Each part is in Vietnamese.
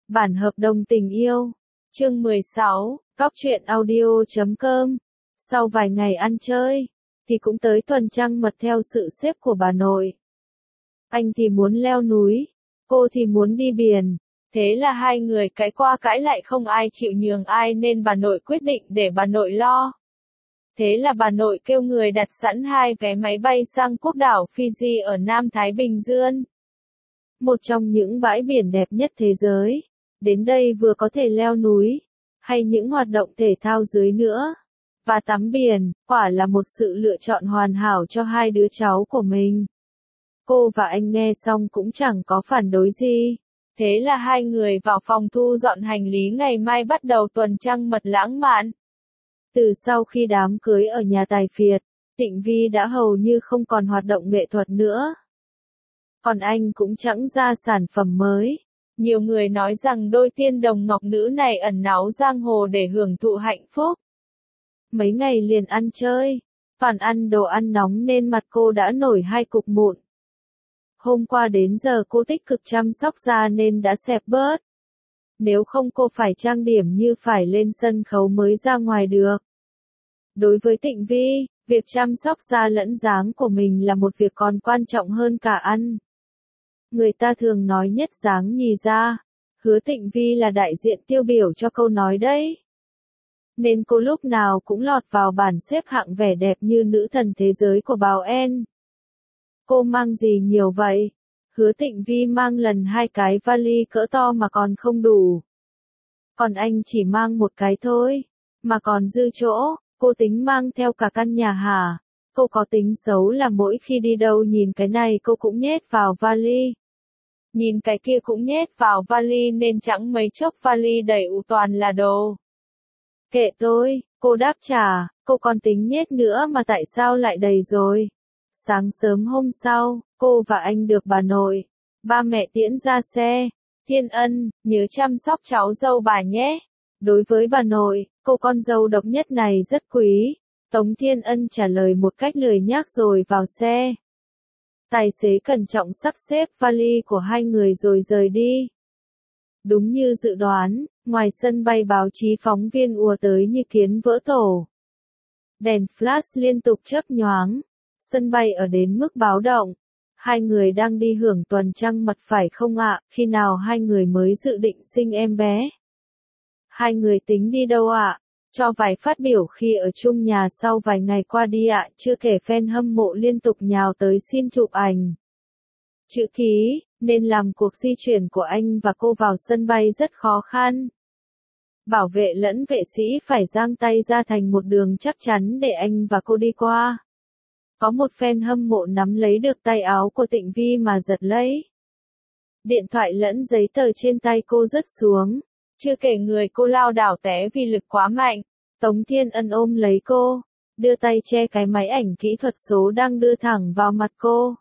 Bản hợp đồng tình yêu. Chương 16, Cóc truyện audio.com. Sau vài ngày ăn chơi, thì cũng tới tuần trăng mật theo sự xếp của bà nội. Anh thì muốn leo núi, cô thì muốn đi biển. Thế là hai người cãi qua cãi lại không ai chịu nhường ai nên bà nội quyết định để bà nội lo. Thế là bà nội kêu người đặt sẵn 2 vé máy bay sang quốc đảo Fiji ở Nam Thái Bình Dương. Một trong những bãi biển đẹp nhất thế giới. Đến đây vừa có thể leo núi, hay những hoạt động thể thao dưới nữa. Và tắm biển, quả là một sự lựa chọn hoàn hảo cho hai đứa cháu của mình. Cô và anh nghe xong cũng chẳng có phản đối gì. Thế là hai người vào phòng thu dọn hành lý ngày mai bắt đầu tuần trăng mật lãng mạn. Từ sau khi đám cưới ở nhà tài phiệt, Tịnh Vi đã hầu như không còn hoạt động nghệ thuật nữa. Còn anh cũng chẳng ra sản phẩm mới. Nhiều người nói rằng đôi tiên đồng ngọc nữ này ẩn náu giang hồ để hưởng thụ hạnh phúc. Mấy ngày liền ăn chơi, toàn ăn đồ ăn nóng nên mặt cô đã nổi 2 cục mụn. Hôm qua đến giờ cô tích cực chăm sóc da nên đã xẹp bớt. Nếu không cô phải trang điểm như phải lên sân khấu mới ra ngoài được. Đối với Tịnh Vi, việc chăm sóc da lẫn dáng của mình là một việc còn quan trọng hơn cả ăn. Người ta thường nói nhất dáng nhì da. Hứa Tịnh Vi là đại diện tiêu biểu cho câu nói đấy. Nên cô lúc nào cũng lọt vào bảng xếp hạng vẻ đẹp như nữ thần thế giới của báo En. Cô mang gì nhiều vậy? Hứa Tịnh Vi mang lần 2 cái vali cỡ to mà còn không đủ. Còn anh chỉ mang 1 cái thôi, mà còn dư chỗ, cô tính mang theo cả căn nhà hả? Cô có tính xấu là mỗi khi đi đâu nhìn cái này cô cũng nhét vào vali. Nhìn cái kia cũng nhét vào vali nên chẳng mấy chốc vali đầy ụ toàn là đồ. Kệ tôi, cô đáp trả, cô còn tính nhét nữa mà tại sao lại đầy rồi? Sáng sớm hôm sau, cô và anh được bà nội, ba mẹ tiễn ra xe. Thiên Ân, nhớ chăm sóc cháu dâu bà nhé. Đối với bà nội, cô con dâu độc nhất này rất quý. Tống Thiên Ân trả lời một cách lười nhác rồi vào xe. Tài xế cẩn trọng sắp xếp vali của hai người rồi rời đi. Đúng như dự đoán, ngoài sân bay báo chí phóng viên ùa tới như kiến vỡ tổ. Đèn flash liên tục chớp nhoáng. Sân bay ở đến mức báo động. Hai người đang đi hưởng tuần trăng mật phải không ạ? Khi nào hai người mới dự định sinh em bé? Hai người tính đi đâu ạ? Cho vài phát biểu khi ở chung nhà sau vài ngày qua đi ạ, chưa kể fan hâm mộ liên tục nhào tới xin chụp ảnh. Chữ ký, nên làm cuộc di chuyển của anh và cô vào sân bay rất khó khăn. Bảo vệ lẫn vệ sĩ phải giang tay ra thành một đường chắc chắn để anh và cô đi qua. Có một fan hâm mộ nắm lấy được tay áo của Tịnh Vi mà giật lấy. Điện thoại lẫn giấy tờ trên tay cô rớt xuống. Chưa kể người cô lao đảo té vì lực quá mạnh. Tống Thiên Ân ôm lấy cô, đưa tay che cái máy ảnh kỹ thuật số đang đưa thẳng vào mặt cô.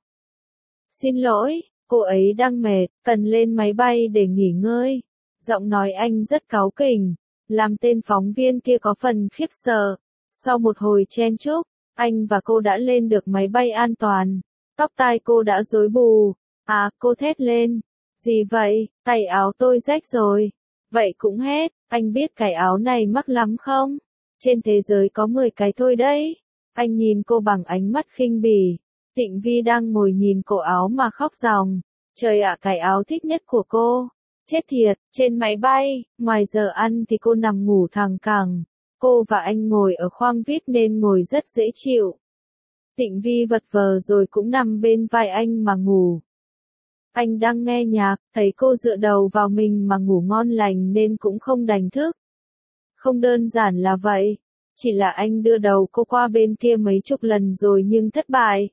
Xin lỗi, cô ấy đang mệt, cần lên máy bay để nghỉ ngơi. Giọng nói anh rất cáu kỉnh, làm tên phóng viên kia có phần khiếp sợ. Sau một hồi chen chúc, anh và cô đã lên được máy bay an toàn. Tóc tai cô đã rối bù. À, cô thét lên. Gì vậy, tay áo tôi rách rồi. Vậy cũng hết, anh biết cái áo này mắc lắm không? Trên thế giới có 10 cái thôi đấy. Anh nhìn cô bằng ánh mắt khinh bỉ. Tịnh Vi đang ngồi nhìn cổ áo mà khóc ròng. Trời ạ, cái áo thích nhất của cô. Chết thiệt, trên máy bay, ngoài giờ ăn thì cô nằm ngủ thẳng cẳng. Cô và anh ngồi ở khoang VIP nên ngồi rất dễ chịu. Tịnh Vi vật vờ rồi cũng nằm bên vai anh mà ngủ. Anh đang nghe nhạc, thấy cô dựa đầu vào mình mà ngủ ngon lành nên cũng không đành thức. Không đơn giản là vậy, chỉ là anh đưa đầu cô qua bên kia mấy chục lần rồi nhưng thất bại.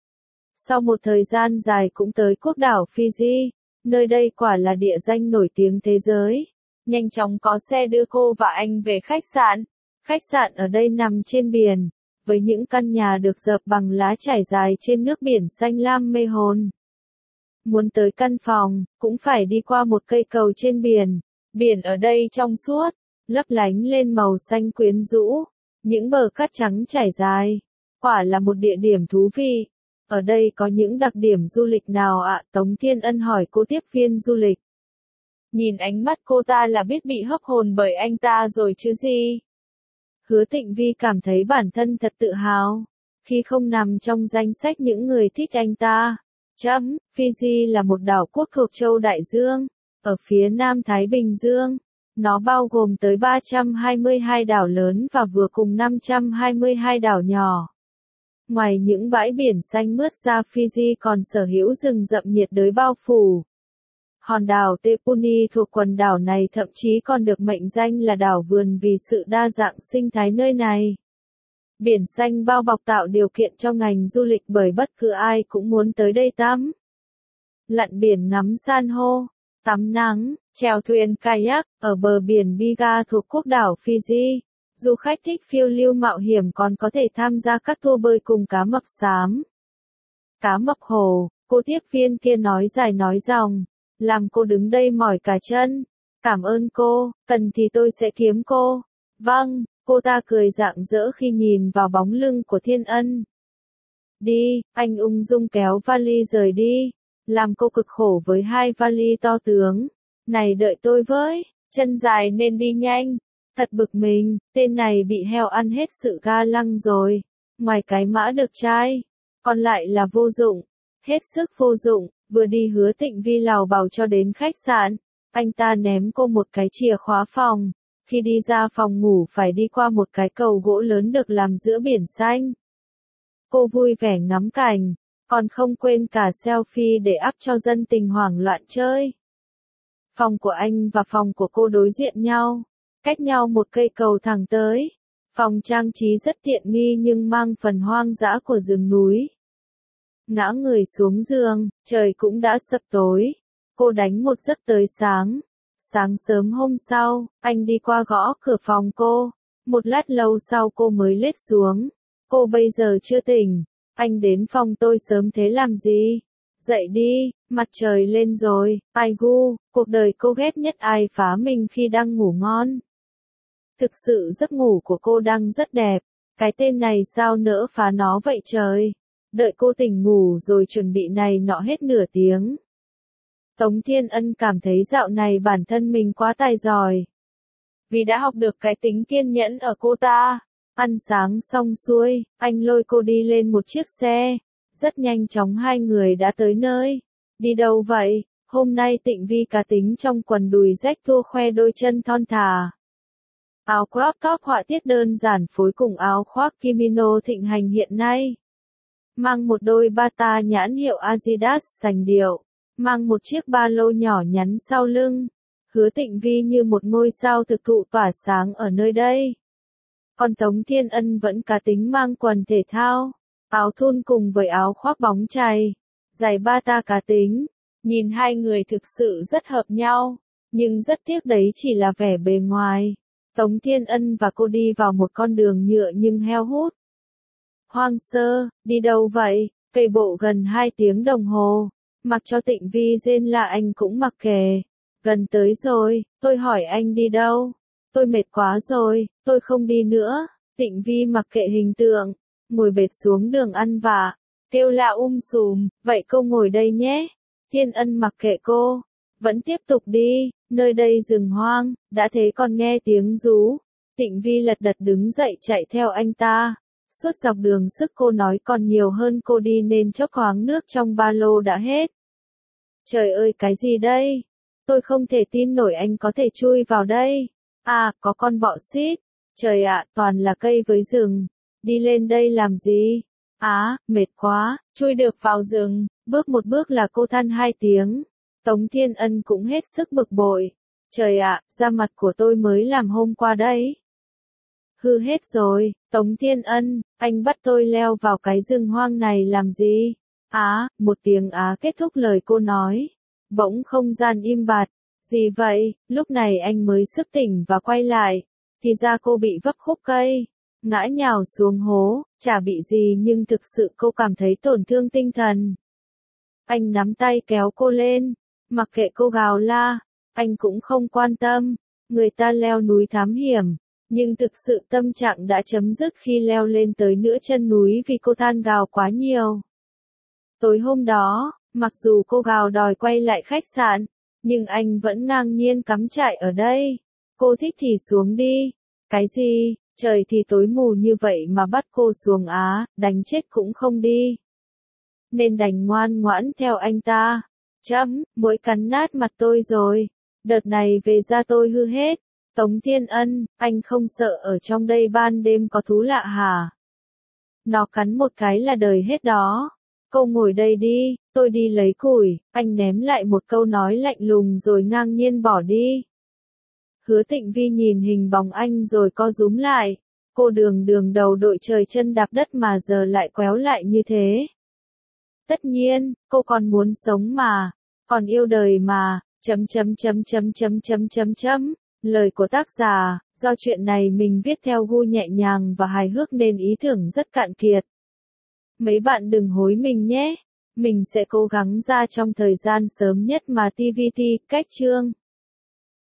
Sau một thời gian dài cũng tới quốc đảo Fiji, nơi đây quả là địa danh nổi tiếng thế giới. Nhanh chóng có xe đưa cô và anh về khách sạn. Khách sạn ở đây nằm trên biển, với những căn nhà được dợp bằng lá trải dài trên nước biển xanh lam mê hồn. Muốn tới căn phòng, cũng phải đi qua một cây cầu trên biển. Biển ở đây trong suốt, lấp lánh lên màu xanh quyến rũ. Những bờ cát trắng trải dài. Quả là một địa điểm thú vị. Ở đây có những đặc điểm du lịch nào ạ? Tống Thiên Ân hỏi cô tiếp viên du lịch. Nhìn ánh mắt cô ta là biết bị hấp hồn bởi anh ta rồi chứ gì. Hứa Tịnh Vi cảm thấy bản thân thật tự hào, khi không nằm trong danh sách những người thích anh ta. Fiji là một đảo quốc thuộc châu Đại Dương, ở phía nam Thái Bình Dương. Nó bao gồm tới 322 đảo lớn và vừa cùng 522 đảo nhỏ. Ngoài những bãi biển xanh mướt ra, Fiji còn sở hữu rừng rậm nhiệt đới bao phủ. Hòn đảo Te Puni thuộc quần đảo này thậm chí còn được mệnh danh là đảo vườn vì sự đa dạng sinh thái nơi này. Biển xanh bao bọc tạo điều kiện cho ngành du lịch bởi bất cứ ai cũng muốn tới đây tắm. Lặn biển ngắm san hô, tắm nắng, chèo thuyền kayak ở bờ biển Biga thuộc quốc đảo Fiji. Du khách thích phiêu lưu mạo hiểm còn có thể tham gia các tour bơi cùng cá mập xám. Cá mập hồ, cô tiếp viên kia nói dài nói dòng, làm cô đứng đây mỏi cả chân. Cảm ơn cô, cần thì tôi sẽ kiếm cô. Vâng, cô ta cười rạng rỡ khi nhìn vào bóng lưng của Thiên Ân. Đi, anh ung dung kéo vali rời đi, làm cô cực khổ với hai vali to tướng. Này đợi tôi với, chân dài nên đi nhanh. Thật bực mình, tên này bị heo ăn hết sự ga lăng rồi. Ngoài cái mã được trai, còn lại là vô dụng. Hết sức vô dụng, vừa đi Hứa Tịnh Vi lảo bảo cho đến khách sạn. Anh ta ném cô một cái chìa khóa phòng. Khi đi ra phòng ngủ phải đi qua một cái cầu gỗ lớn được làm giữa biển xanh. Cô vui vẻ ngắm cảnh, còn không quên cả selfie để up cho dân tình hoảng loạn chơi. Phòng của anh và phòng của cô đối diện nhau, cách nhau một cây cầu thẳng tới. Phòng trang trí rất tiện nghi nhưng mang phần hoang dã của rừng núi. Ngã người xuống giường, trời cũng đã sập tối. Cô đánh một giấc tới sáng. Sáng sớm hôm sau, anh đi qua gõ cửa phòng cô. Một lát lâu sau cô mới lết xuống. Cô bây giờ chưa tỉnh. Anh đến phòng tôi sớm thế làm gì? Dậy đi, mặt trời lên rồi. Ai gu, cuộc đời cô ghét nhất ai phá mình khi đang ngủ ngon. Thực sự giấc ngủ của cô đang rất đẹp. Cái tên này sao nỡ phá nó vậy trời? Đợi cô tỉnh ngủ rồi chuẩn bị này nọ hết nửa tiếng. Tống Thiên Ân cảm thấy dạo này bản thân mình quá tài giỏi. Vì đã học được cái tính kiên nhẫn ở cô ta. Ăn sáng xong xuôi, anh lôi cô đi lên một chiếc xe. Rất nhanh chóng hai người đã tới nơi. Đi đâu vậy? Hôm nay Tịnh Vi cá tính trong quần đùi rách thua khoe đôi chân thon thả. Áo crop top họa tiết đơn giản phối cùng áo khoác kimono thịnh hành hiện nay. Mang một đôi bata nhãn hiệu Adidas sành điệu. Mang một chiếc ba lô nhỏ nhắn sau lưng. Hứa Tịnh Vi như một ngôi sao thực thụ tỏa sáng ở nơi đây. Còn Tống Thiên Ân vẫn cá tính mang quần thể thao, áo thun cùng với áo khoác bóng chày, giày bata cá tính. Nhìn hai người thực sự rất hợp nhau, nhưng rất tiếc đấy chỉ là vẻ bề ngoài. Tống Thiên Ân và cô đi vào một con đường nhựa nhưng heo hút. Hoang sơ, đi đâu vậy? Cây bộ gần 2 tiếng đồng hồ. Mặc cho Tịnh Vi rên là anh cũng mặc kệ. Gần tới rồi, tôi hỏi anh đi đâu? Tôi mệt quá rồi, tôi không đi nữa. Tịnh Vi mặc kệ hình tượng, ngồi bệt xuống đường ăn vạ, kêu la sùm, vậy cô ngồi đây nhé. Thiên Ân mặc kệ cô, vẫn tiếp tục đi, nơi đây rừng hoang, đã thế còn nghe tiếng rú. Tịnh Vi lật đật đứng dậy chạy theo anh ta. Suốt dọc đường sức cô nói còn nhiều hơn cô đi nên chốc khoáng nước trong ba lô đã hết. Trời ơi cái gì đây? Tôi không thể tin nổi anh có thể chui vào đây. À, có con bọ xít. Trời ạ, toàn là cây với rừng. Đi lên đây làm gì? Mệt quá, chui được vào rừng, bước một bước là cô than 2 tiếng. Tống Thiên Ân cũng hết sức bực bội. Trời ạ, da mặt của tôi mới làm hôm qua đấy. Hư hết rồi, Tống Thiên Ân, anh bắt tôi leo vào cái rừng hoang này làm gì? Một tiếng kết thúc lời cô nói. Bỗng không gian im bặt. Gì vậy? Lúc này anh mới thức tỉnh và quay lại. Thì ra cô bị vấp khúc cây. Ngã nhào xuống hố, chả bị gì nhưng thực sự cô cảm thấy tổn thương tinh thần. Anh nắm tay kéo cô lên. Mặc kệ cô gào la, anh cũng không quan tâm. Người ta leo núi thám hiểm. Nhưng thực sự tâm trạng đã chấm dứt khi leo lên tới nửa chân núi vì cô than gào quá nhiều. Tối hôm đó, mặc dù cô gào đòi quay lại khách sạn, Nhưng anh vẫn ngang nhiên cắm trại ở đây. Cô thích thì xuống đi. Cái gì, trời thì tối mù như vậy mà bắt cô xuống á, đánh chết cũng không đi. Nên đành ngoan ngoãn theo anh ta. Chấm, muỗi cắn nát mặt tôi rồi. Đợt này về da tôi hư hết. Tống Thiên Ân, anh không sợ ở trong đây ban đêm có thú lạ hả? Nó cắn một cái là đời hết đó. Cô ngồi đây đi, tôi đi lấy củi. Anh ném lại một câu nói lạnh lùng rồi ngang nhiên bỏ đi. Hứa Tịnh Vi nhìn hình bóng anh rồi co rúm lại. Cô đường đầu đội trời chân đạp đất mà giờ lại quéo lại như thế. Tất nhiên, cô còn muốn sống mà, còn yêu đời mà, Lời của tác giả, do chuyện này mình viết theo gu nhẹ nhàng và hài hước nên ý tưởng rất cạn kiệt. Mấy bạn đừng hối mình nhé, mình sẽ cố gắng ra trong thời gian sớm nhất mà TVT, cách chương.